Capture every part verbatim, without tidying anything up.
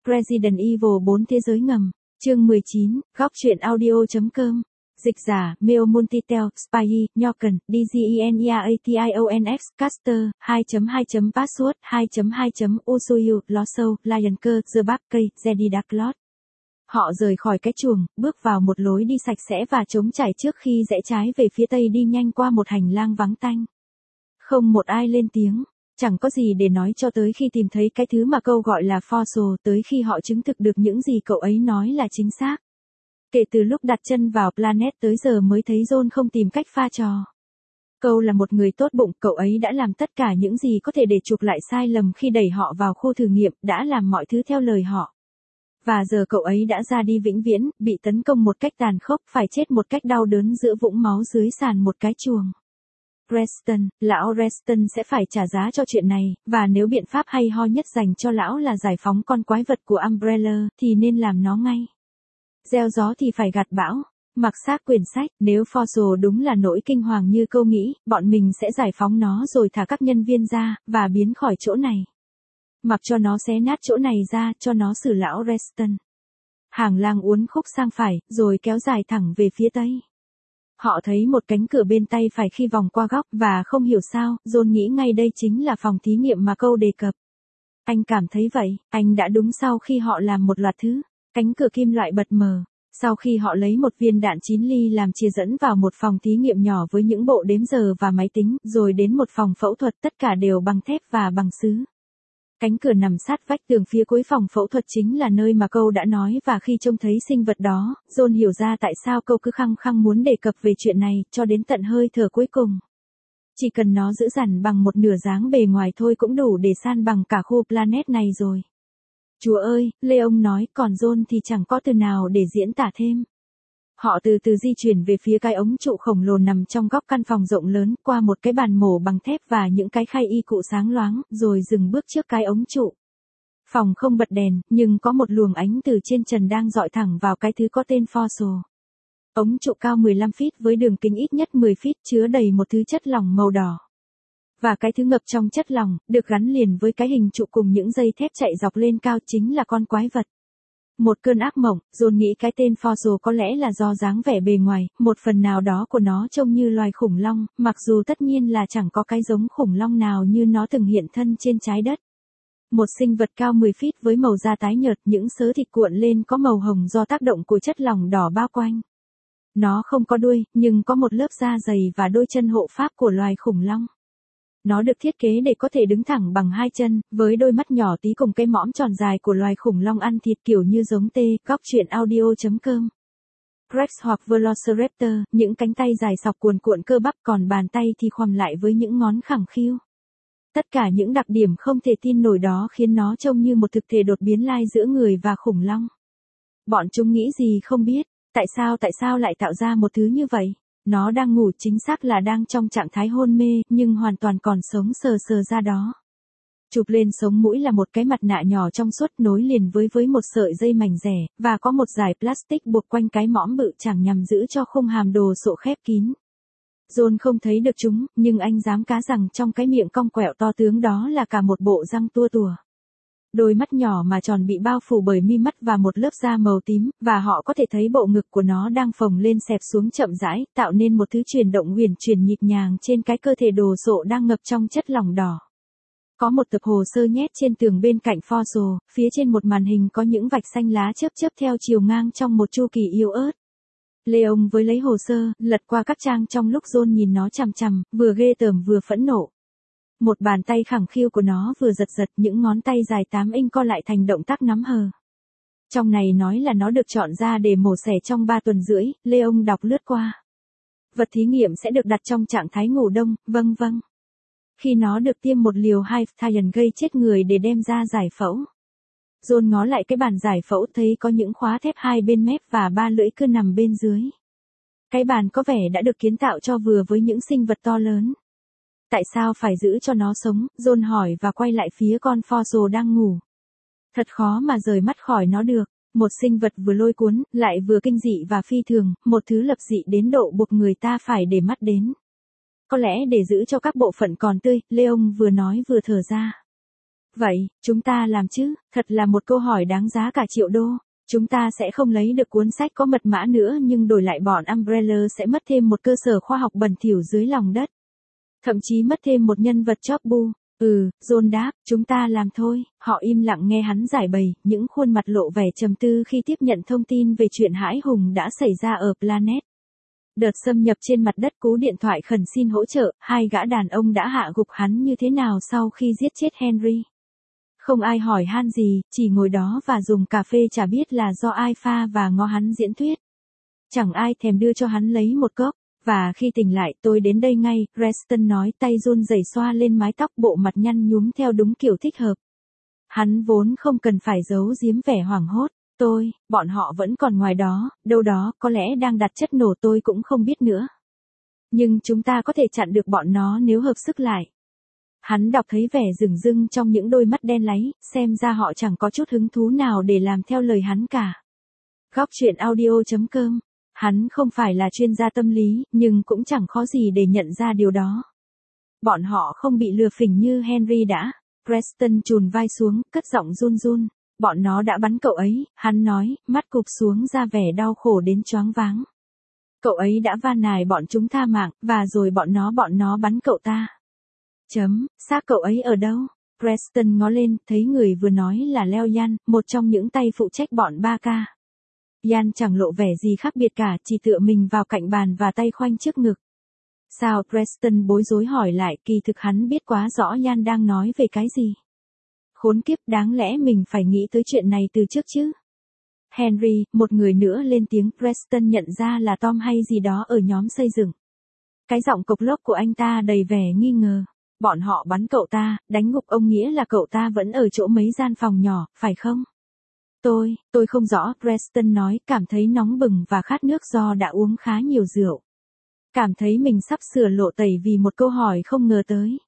Resident Evil bốn Thế giới ngầm, chương mười chín, góc truyện audio.com. Dịch giả, Meo Multitel, Spy, Nhoken, Dgeneations, Caster, hai chấm hai chấm Password, hai chấm hai chấm Usuyu, Losou, Lionker, The Barkey, Jedi Dark Lord. Họ rời khỏi cái chuồng, bước vào một lối đi sạch sẽ và trống trải trước khi rẽ trái về phía tây đi nhanh qua một hành lang vắng tanh. Không một ai lên tiếng. Chẳng có gì để nói cho tới khi tìm thấy cái thứ mà câu gọi là fossil, tới khi họ chứng thực được những gì cậu ấy nói là chính xác. Kể từ lúc đặt chân vào Planet tới giờ mới thấy John không tìm cách pha trò. Câu là một người tốt bụng, cậu ấy đã làm tất cả những gì có thể để chuộc lại sai lầm khi đẩy họ vào khu thử nghiệm, đã làm mọi thứ theo lời họ. Và giờ cậu ấy đã ra đi vĩnh viễn, bị tấn công một cách tàn khốc, phải chết một cách đau đớn giữa vũng máu dưới sàn một cái chuồng. Reston, lão Reston sẽ phải trả giá cho chuyện này, và nếu biện pháp hay ho nhất dành cho lão là giải phóng con quái vật của Umbrella, thì nên làm nó ngay. Gieo gió thì phải gặt bão. Mặc xác quyển sách, nếu fossil đúng là nỗi kinh hoàng như câu nghĩ, bọn mình sẽ giải phóng nó rồi thả các nhân viên ra, và biến khỏi chỗ này. Mặc cho nó xé nát chỗ này ra, cho nó xử lão Reston. Hàng lang uốn khúc sang phải, rồi kéo dài thẳng về phía tây. Họ thấy một cánh cửa bên tay phải khi vòng qua góc, và không hiểu sao, John nghĩ ngay đây chính là phòng thí nghiệm mà câu đề cập. Anh cảm thấy vậy, anh đã đúng sau khi họ làm một loạt thứ. Cánh cửa kim loại bật mở. Sau khi họ lấy một viên đạn chín ly làm chìa dẫn vào một phòng thí nghiệm nhỏ với những bộ đếm giờ và máy tính, rồi đến một phòng phẫu thuật, tất cả đều bằng thép và bằng sứ. Cánh cửa nằm sát vách tường phía cuối phòng phẫu thuật chính là nơi mà câu đã nói, và khi trông thấy sinh vật đó, John hiểu ra tại sao câu cứ khăng khăng muốn đề cập về chuyện này, cho đến tận hơi thở cuối cùng. Chỉ cần nó giữ dằn bằng một nửa dáng bề ngoài thôi cũng đủ để san bằng cả khu planet này rồi. Chúa ơi, Leon nói, còn John thì chẳng có từ nào để diễn tả thêm. Họ từ từ di chuyển về phía cái ống trụ khổng lồ nằm trong góc căn phòng rộng lớn, qua một cái bàn mổ bằng thép và những cái khay y cụ sáng loáng, rồi dừng bước trước cái ống trụ. Phòng không bật đèn, nhưng có một luồng ánh từ trên trần đang dọi thẳng vào cái thứ có tên fossil. Ống trụ cao mười lăm feet với đường kính ít nhất mười feet, chứa đầy một thứ chất lỏng màu đỏ. Và cái thứ ngập trong chất lỏng, được gắn liền với cái hình trụ cùng những dây thép chạy dọc lên cao chính là con quái vật. Một cơn ác mộng, John nghĩ cái tên fossil có lẽ là do dáng vẻ bề ngoài, một phần nào đó của nó trông như loài khủng long, mặc dù tất nhiên là chẳng có cái giống khủng long nào như nó từng hiện thân trên trái đất. Một sinh vật cao mười feet với màu da tái nhợt, những xớ thịt cuộn lên có màu hồng do tác động của chất lỏng đỏ bao quanh. Nó không có đuôi, nhưng có một lớp da dày và đôi chân hộ pháp của loài khủng long. Nó được thiết kế để có thể đứng thẳng bằng hai chân, với đôi mắt nhỏ tí cùng cái mõm tròn dài của loài khủng long ăn thịt kiểu như giống tê, góc truyện audio.com. Rex hoặc Velociraptor, những cánh tay dài sọc cuồn cuộn cơ bắp, còn bàn tay thì khoằm lại với những ngón khẳng khiu. Tất cả những đặc điểm không thể tin nổi đó khiến nó trông như một thực thể đột biến lai giữa người và khủng long. Bọn chúng nghĩ gì không biết, tại sao tại sao lại tạo ra một thứ như vậy? Nó đang ngủ, chính xác là đang trong trạng thái hôn mê, nhưng hoàn toàn còn sống sờ sờ ra đó. Chụp lên sống mũi là một cái mặt nạ nhỏ trong suốt nối liền với với một sợi dây mảnh rẻ, và có một dải plastic buộc quanh cái mõm bự chẳng nhằm giữ cho khung hàm đồ sộ khép kín. John không thấy được chúng, nhưng anh dám cá rằng trong cái miệng cong quẹo to tướng đó là cả một bộ răng tua tủa. Đôi mắt nhỏ mà tròn bị bao phủ bởi mi mắt và một lớp da màu tím, và họ có thể thấy bộ ngực của nó đang phồng lên xẹp xuống chậm rãi, tạo nên một thứ chuyển động huyền chuyển nhịp nhàng trên cái cơ thể đồ sộ đang ngập trong chất lỏng đỏ. Có một tập hồ sơ nhét trên tường bên cạnh fossil, phía trên một màn hình có những vạch xanh lá chớp chớp theo chiều ngang trong một chu kỳ yếu ớt. Leon với lấy hồ sơ, lật qua các trang trong lúc John nhìn nó chằm chằm, vừa ghê tởm vừa phẫn nộ. Một bàn tay khẳng khiu của nó vừa giật giật, những ngón tay dài tám inch co lại thành động tác nắm hờ. Trong này nói là nó được chọn ra để mổ xẻ trong ba tuần rưỡi, Leon đọc lướt qua. Vật thí nghiệm sẽ được đặt trong trạng thái ngủ đông, vâng vâng. Khi nó được tiêm một liều Hive gây chết người để đem ra giải phẫu. John ngó lại cái bàn giải phẫu, thấy có những khóa thép hai bên mép và ba lưỡi cưa nằm bên dưới. Cái bàn có vẻ đã được kiến tạo cho vừa với những sinh vật to lớn. Tại sao phải giữ cho nó sống? John hỏi và quay lại phía con fossil đang ngủ. Thật khó mà rời mắt khỏi nó được. Một sinh vật vừa lôi cuốn, lại vừa kinh dị và phi thường, một thứ lập dị đến độ buộc người ta phải để mắt đến. Có lẽ để giữ cho các bộ phận còn tươi, Leon vừa nói vừa thở ra. Vậy, chúng ta làm chứ, thật là một câu hỏi đáng giá cả triệu đô. Chúng ta sẽ không lấy được cuốn sách có mật mã nữa nhưng đổi lại bọn Umbrella sẽ mất thêm một cơ sở khoa học bẩn thỉu dưới lòng đất. Thậm chí mất thêm một nhân vật chóp bu. Ừ, John đáp, chúng ta làm thôi. Họ im lặng nghe hắn giải bày, những khuôn mặt lộ vẻ trầm tư khi tiếp nhận thông tin về chuyện hãi hùng đã xảy ra ở Planet. Đợt xâm nhập trên mặt đất, cú điện thoại khẩn xin hỗ trợ, hai gã đàn ông đã hạ gục hắn như thế nào sau khi giết chết Henry. Không ai hỏi han gì, chỉ ngồi đó và dùng cà phê chả biết là do ai pha và ngó hắn diễn thuyết. Chẳng ai thèm đưa cho hắn lấy một cốc. Và khi tỉnh lại, tôi đến đây ngay, Preston nói, tay run rẩy xoa lên mái tóc, bộ mặt nhăn nhúm theo đúng kiểu thích hợp. Hắn vốn không cần phải giấu giếm vẻ hoảng hốt. Tôi, bọn họ vẫn còn ngoài đó, đâu đó, có lẽ đang đặt chất nổ, tôi cũng không biết nữa. Nhưng chúng ta có thể chặn được bọn nó nếu hợp sức lại. Hắn đọc thấy vẻ rừng rưng trong những đôi mắt đen láy, xem ra họ chẳng có chút hứng thú nào để làm theo lời hắn cả. Góc truyện audio chấm com. Hắn không phải là chuyên gia tâm lý, nhưng cũng chẳng khó gì để nhận ra điều đó. Bọn họ không bị lừa phỉnh như Henry đã. Preston chùn vai xuống, cất giọng run run. Bọn nó đã bắn cậu ấy, hắn nói, mắt cụp xuống ra vẻ đau khổ đến choáng váng. Cậu ấy đã van nài bọn chúng tha mạng, và rồi bọn nó bọn nó bắn cậu ta. Chấm, xác cậu ấy ở đâu? Preston ngó lên, thấy người vừa nói là Leo Yan, một trong những tay phụ trách bọn ba ca. Yan chẳng lộ vẻ gì khác biệt cả, chỉ tựa mình vào cạnh bàn và tay khoanh trước ngực. Sao? Preston bối rối hỏi lại, kỳ thực hắn biết quá rõ Yan đang nói về cái gì. Khốn kiếp, đáng lẽ mình phải nghĩ tới chuyện này từ trước chứ. Henry, một người nữa lên tiếng. Preston nhận ra là Tom hay gì đó ở nhóm xây dựng. Cái giọng cộc lốc của anh ta đầy vẻ nghi ngờ. Bọn họ bắn cậu ta, đánh gục ông, nghĩa là cậu ta vẫn ở chỗ mấy gian phòng nhỏ, phải không? Tôi, tôi không rõ, Preston nói, cảm thấy nóng bừng và khát nước do đã uống khá nhiều rượu. Cảm thấy mình sắp sửa lộ tẩy vì một câu hỏi không ngờ tới.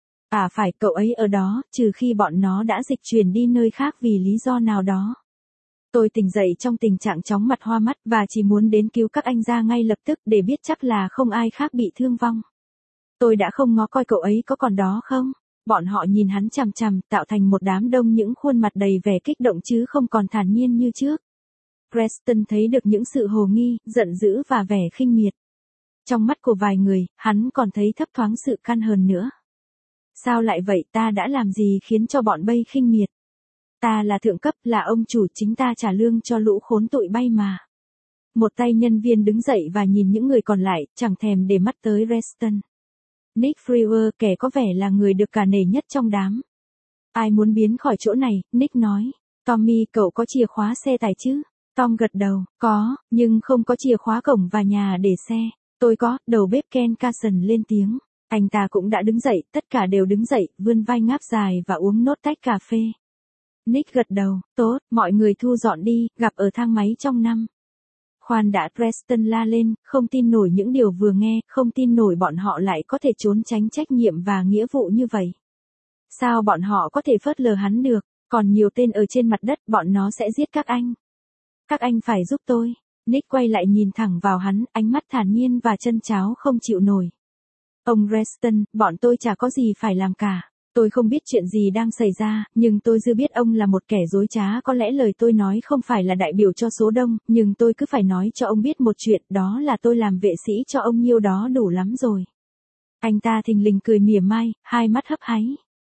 À phải, cậu ấy ở đó, trừ khi bọn nó đã dịch chuyển đi nơi khác vì lý do nào đó. Tôi tỉnh dậy trong tình trạng chóng mặt hoa mắt và chỉ muốn đến cứu các anh ra ngay lập tức để biết chắc là không ai khác bị thương vong. Tôi đã không ngó coi cậu ấy có còn đó không. Bọn họ nhìn hắn chằm chằm, tạo thành một đám đông những khuôn mặt đầy vẻ kích động chứ không còn thản nhiên như trước. Preston thấy được những sự hồ nghi, giận dữ và vẻ khinh miệt. Trong mắt của vài người, hắn còn thấy thấp thoáng sự căn hờn nữa. Sao lại vậy, ta đã làm gì khiến cho bọn bây khinh miệt? Ta là thượng cấp, là ông chủ, chính ta trả lương cho lũ khốn tụi bay mà. Một tay nhân viên đứng dậy và nhìn những người còn lại, chẳng thèm để mắt tới Preston. Nick Frewer, kẻ có vẻ là người được cả nể nhất trong đám. Ai muốn biến khỏi chỗ này, Nick nói. Tommy, cậu có chìa khóa xe tải chứ? Tom gật đầu, có, nhưng không có chìa khóa cổng và nhà để xe. Tôi có, đầu bếp Ken Carson lên tiếng. Anh ta cũng đã đứng dậy, tất cả đều đứng dậy, vươn vai ngáp dài và uống nốt tách cà phê. Nick gật đầu, tốt, mọi người thu dọn đi, gặp ở thang máy trong năm. Khoan đã, Preston la lên, không tin nổi những điều vừa nghe, không tin nổi bọn họ lại có thể trốn tránh trách nhiệm và nghĩa vụ như vậy. Sao bọn họ có thể phớt lờ hắn được, còn nhiều tên ở trên mặt đất, bọn nó sẽ giết các anh. Các anh phải giúp tôi. Nick quay lại nhìn thẳng vào hắn, ánh mắt thản nhiên và chân cháo không chịu nổi. Ông Preston, bọn tôi chả có gì phải làm cả. Tôi không biết chuyện gì đang xảy ra, nhưng tôi dư biết ông là một kẻ dối trá. Có lẽ lời tôi nói không phải là đại biểu cho số đông, nhưng tôi cứ phải nói cho ông biết một chuyện, đó là tôi làm vệ sĩ cho ông nhiêu đó đủ lắm rồi. Anh ta thình lình cười mỉa mai, hai mắt hấp háy.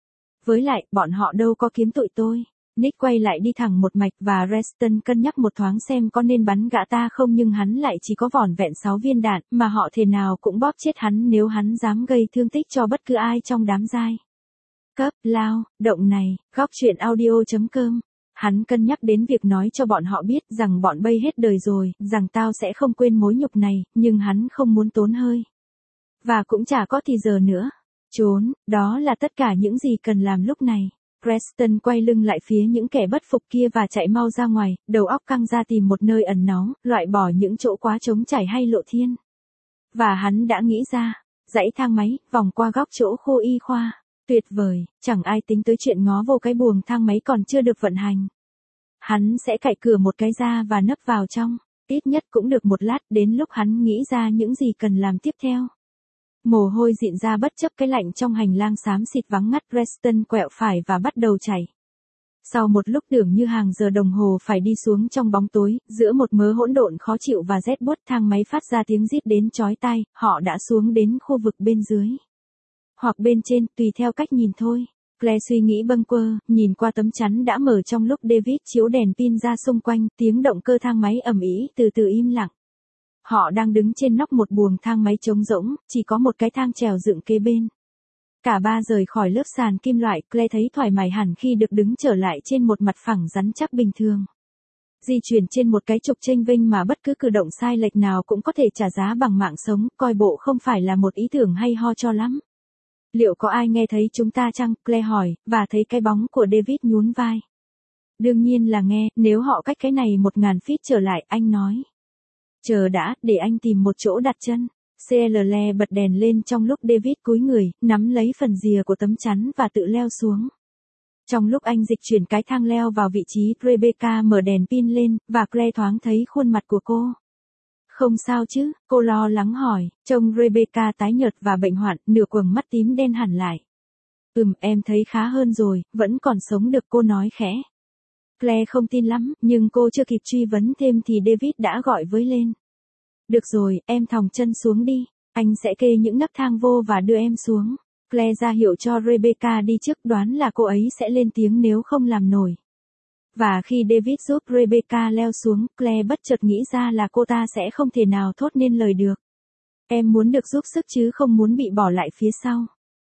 Với lại, bọn họ đâu có kiếm tụi tôi. Nick quay lại đi thẳng một mạch và Preston cân nhắc một thoáng xem có nên bắn gã ta không, nhưng hắn lại chỉ có vỏn vẹn sáu viên đạn, mà họ thể nào cũng bóp chết hắn nếu hắn dám gây thương tích cho bất cứ ai trong đám giai cấp lao động này. Góc truyện audio chấm com. Hắn cân nhắc đến việc nói cho bọn họ biết rằng bọn bây hết đời rồi, rằng tao sẽ không quên mối nhục này, nhưng hắn không muốn tốn hơi. Và cũng chả có thì giờ nữa. Trốn, đó là tất cả những gì cần làm lúc này. Preston quay lưng lại phía những kẻ bất phục kia và chạy mau ra ngoài, đầu óc căng ra tìm một nơi ẩn náu, loại bỏ những chỗ quá trống trải hay lộ thiên. Và hắn đã nghĩ ra, dãy thang máy, vòng qua góc chỗ khu y khoa. Tuyệt vời, chẳng ai tính tới chuyện ngó vô cái buồng thang máy còn chưa được vận hành. Hắn sẽ cạy cửa một cái ra và nấp vào trong, ít nhất cũng được một lát, đến lúc hắn nghĩ ra những gì cần làm tiếp theo. Mồ hôi dịn ra bất chấp cái lạnh trong hành lang xám xịt vắng ngắt, Preston quẹo phải và bắt đầu chạy. Sau một lúc tưởng như hàng giờ đồng hồ phải đi xuống trong bóng tối, giữa một mớ hỗn độn khó chịu và rét buốt, thang máy phát ra tiếng rít đến chói tai, họ đã xuống đến khu vực bên dưới. Hoặc bên trên, tùy theo cách nhìn thôi. Claire suy nghĩ bâng quơ, nhìn qua tấm chắn đã mở trong lúc David chiếu đèn pin ra xung quanh, tiếng động cơ thang máy ầm ĩ từ từ im lặng. Họ đang đứng trên nóc một buồng thang máy trống rỗng, chỉ có một cái thang trèo dựng kế bên. Cả ba rời khỏi lớp sàn kim loại, Claire thấy thoải mái hẳn khi được đứng trở lại trên một mặt phẳng rắn chắc bình thường. Di chuyển trên một cái trục chênh vênh mà bất cứ cử động sai lệch nào cũng có thể trả giá bằng mạng sống, coi bộ không phải là một ý tưởng hay ho cho lắm. Liệu có ai nghe thấy chúng ta chăng? Claire hỏi, và thấy cái bóng của David nhún vai. Đương nhiên là nghe, nếu họ cách cái này một ngàn feet trở lại, anh nói. Chờ đã, để anh tìm một chỗ đặt chân. xê lờ lờ bật đèn lên trong lúc David cúi người, nắm lấy phần rìa của tấm chắn và tự leo xuống. Trong lúc anh dịch chuyển cái thang leo vào vị trí, Rebecca mở đèn pin lên, và Claire thoáng thấy khuôn mặt của cô. Không sao chứ, cô lo lắng hỏi, trông Rebecca tái nhợt và bệnh hoạn, nửa quầng mắt tím đen hẳn lại. Ừm, em thấy khá hơn rồi, vẫn còn sống được, cô nói khẽ. Claire không tin lắm, nhưng cô chưa kịp truy vấn thêm thì David đã gọi với lên. Được rồi, em thòng chân xuống đi, anh sẽ kê những nấc thang vô và đưa em xuống. Claire ra hiệu cho Rebecca đi trước, đoán là cô ấy sẽ lên tiếng nếu không làm nổi. Và khi David giúp Rebecca leo xuống, Claire bất chợt nghĩ ra là cô ta sẽ không thể nào thốt nên lời được. Em muốn được giúp sức chứ không muốn bị bỏ lại phía sau.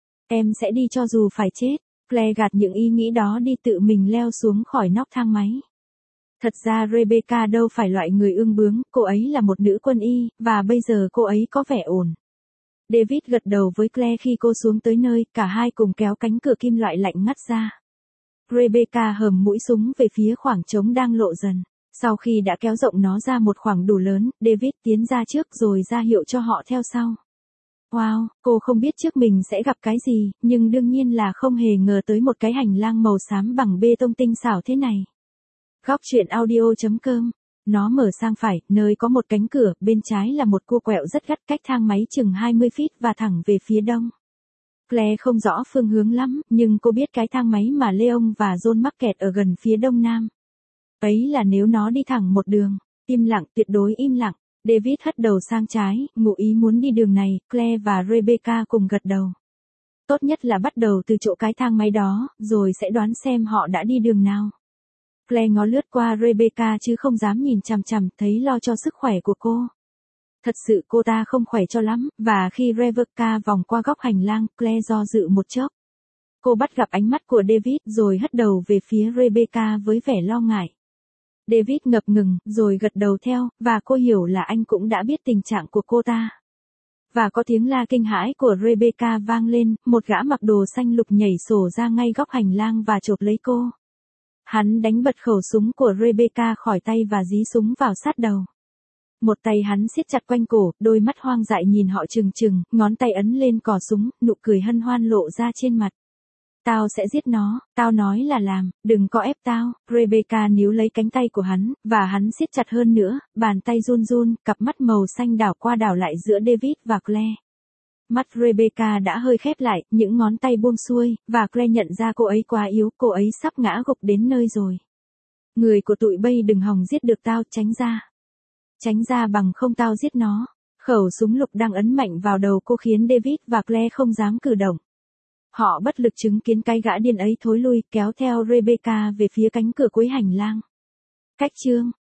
Em sẽ đi cho dù phải chết. Claire gạt những ý nghĩ đó đi, tự mình leo xuống khỏi nóc thang máy. Thật ra Rebecca đâu phải loại người ương bướng, cô ấy là một nữ quân y, và bây giờ cô ấy có vẻ ổn. David gật đầu với Claire khi cô xuống tới nơi, cả hai cùng kéo cánh cửa kim loại lạnh ngắt ra. Rebecca hầm mũi súng về phía khoảng trống đang lộ dần. Sau khi đã kéo rộng nó ra một khoảng đủ lớn, David tiến ra trước rồi ra hiệu cho họ theo sau. Wow, cô không biết trước mình sẽ gặp cái gì, nhưng đương nhiên là không hề ngờ tới một cái hành lang màu xám bằng bê tông tinh xảo thế này. Góc truyện audio chấm com. Nó mở sang phải, nơi có một cánh cửa, bên trái là một cua quẹo rất gắt cách thang máy chừng hai mươi feet và thẳng về phía đông. Claire không rõ phương hướng lắm, nhưng cô biết cái thang máy mà Leon và John mắc kẹt ở gần phía đông nam. Ấy là nếu nó đi thẳng một đường, im lặng, tuyệt đối im lặng. David hất đầu sang trái, ngụ ý muốn đi đường này, Claire và Rebecca cùng gật đầu. Tốt nhất là bắt đầu từ chỗ cái thang máy đó, rồi sẽ đoán xem họ đã đi đường nào. Claire ngó lướt qua Rebecca chứ không dám nhìn chằm chằm, thấy lo cho sức khỏe của cô. Thật sự cô ta không khỏe cho lắm, và khi Rebecca vòng qua góc hành lang, Claire do dự một chốc. Cô bắt gặp ánh mắt của David rồi hất đầu về phía Rebecca với vẻ lo ngại. David ngập ngừng, rồi gật đầu theo, và cô hiểu là anh cũng đã biết tình trạng của cô ta. Và có tiếng la kinh hãi của Rebecca vang lên, một gã mặc đồ xanh lục nhảy sổ ra ngay góc hành lang và chộp lấy cô. Hắn đánh bật khẩu súng của Rebecca khỏi tay và dí súng vào sát đầu. Một tay hắn siết chặt quanh cổ, đôi mắt hoang dại nhìn họ trừng trừng, ngón tay ấn lên cò súng, nụ cười hân hoan lộ ra trên mặt. Tao sẽ giết nó, tao nói là làm, đừng có ép tao. Rebecca níu lấy cánh tay của hắn, và hắn siết chặt hơn nữa, bàn tay run run, cặp mắt màu xanh đảo qua đảo lại giữa David và Claire. Mắt Rebecca đã hơi khép lại, những ngón tay buông xuôi, và Claire nhận ra cô ấy quá yếu, cô ấy sắp ngã gục đến nơi rồi. Người của tụi bay đừng hòng giết được tao, tránh ra. Tránh ra bằng không tao giết nó. Khẩu súng lục đang ấn mạnh vào đầu cô khiến David và Claire không dám cử động. Họ bất lực chứng kiến cái gã điên ấy thối lui, kéo theo Rebecca về phía cánh cửa cuối hành lang. Cách chương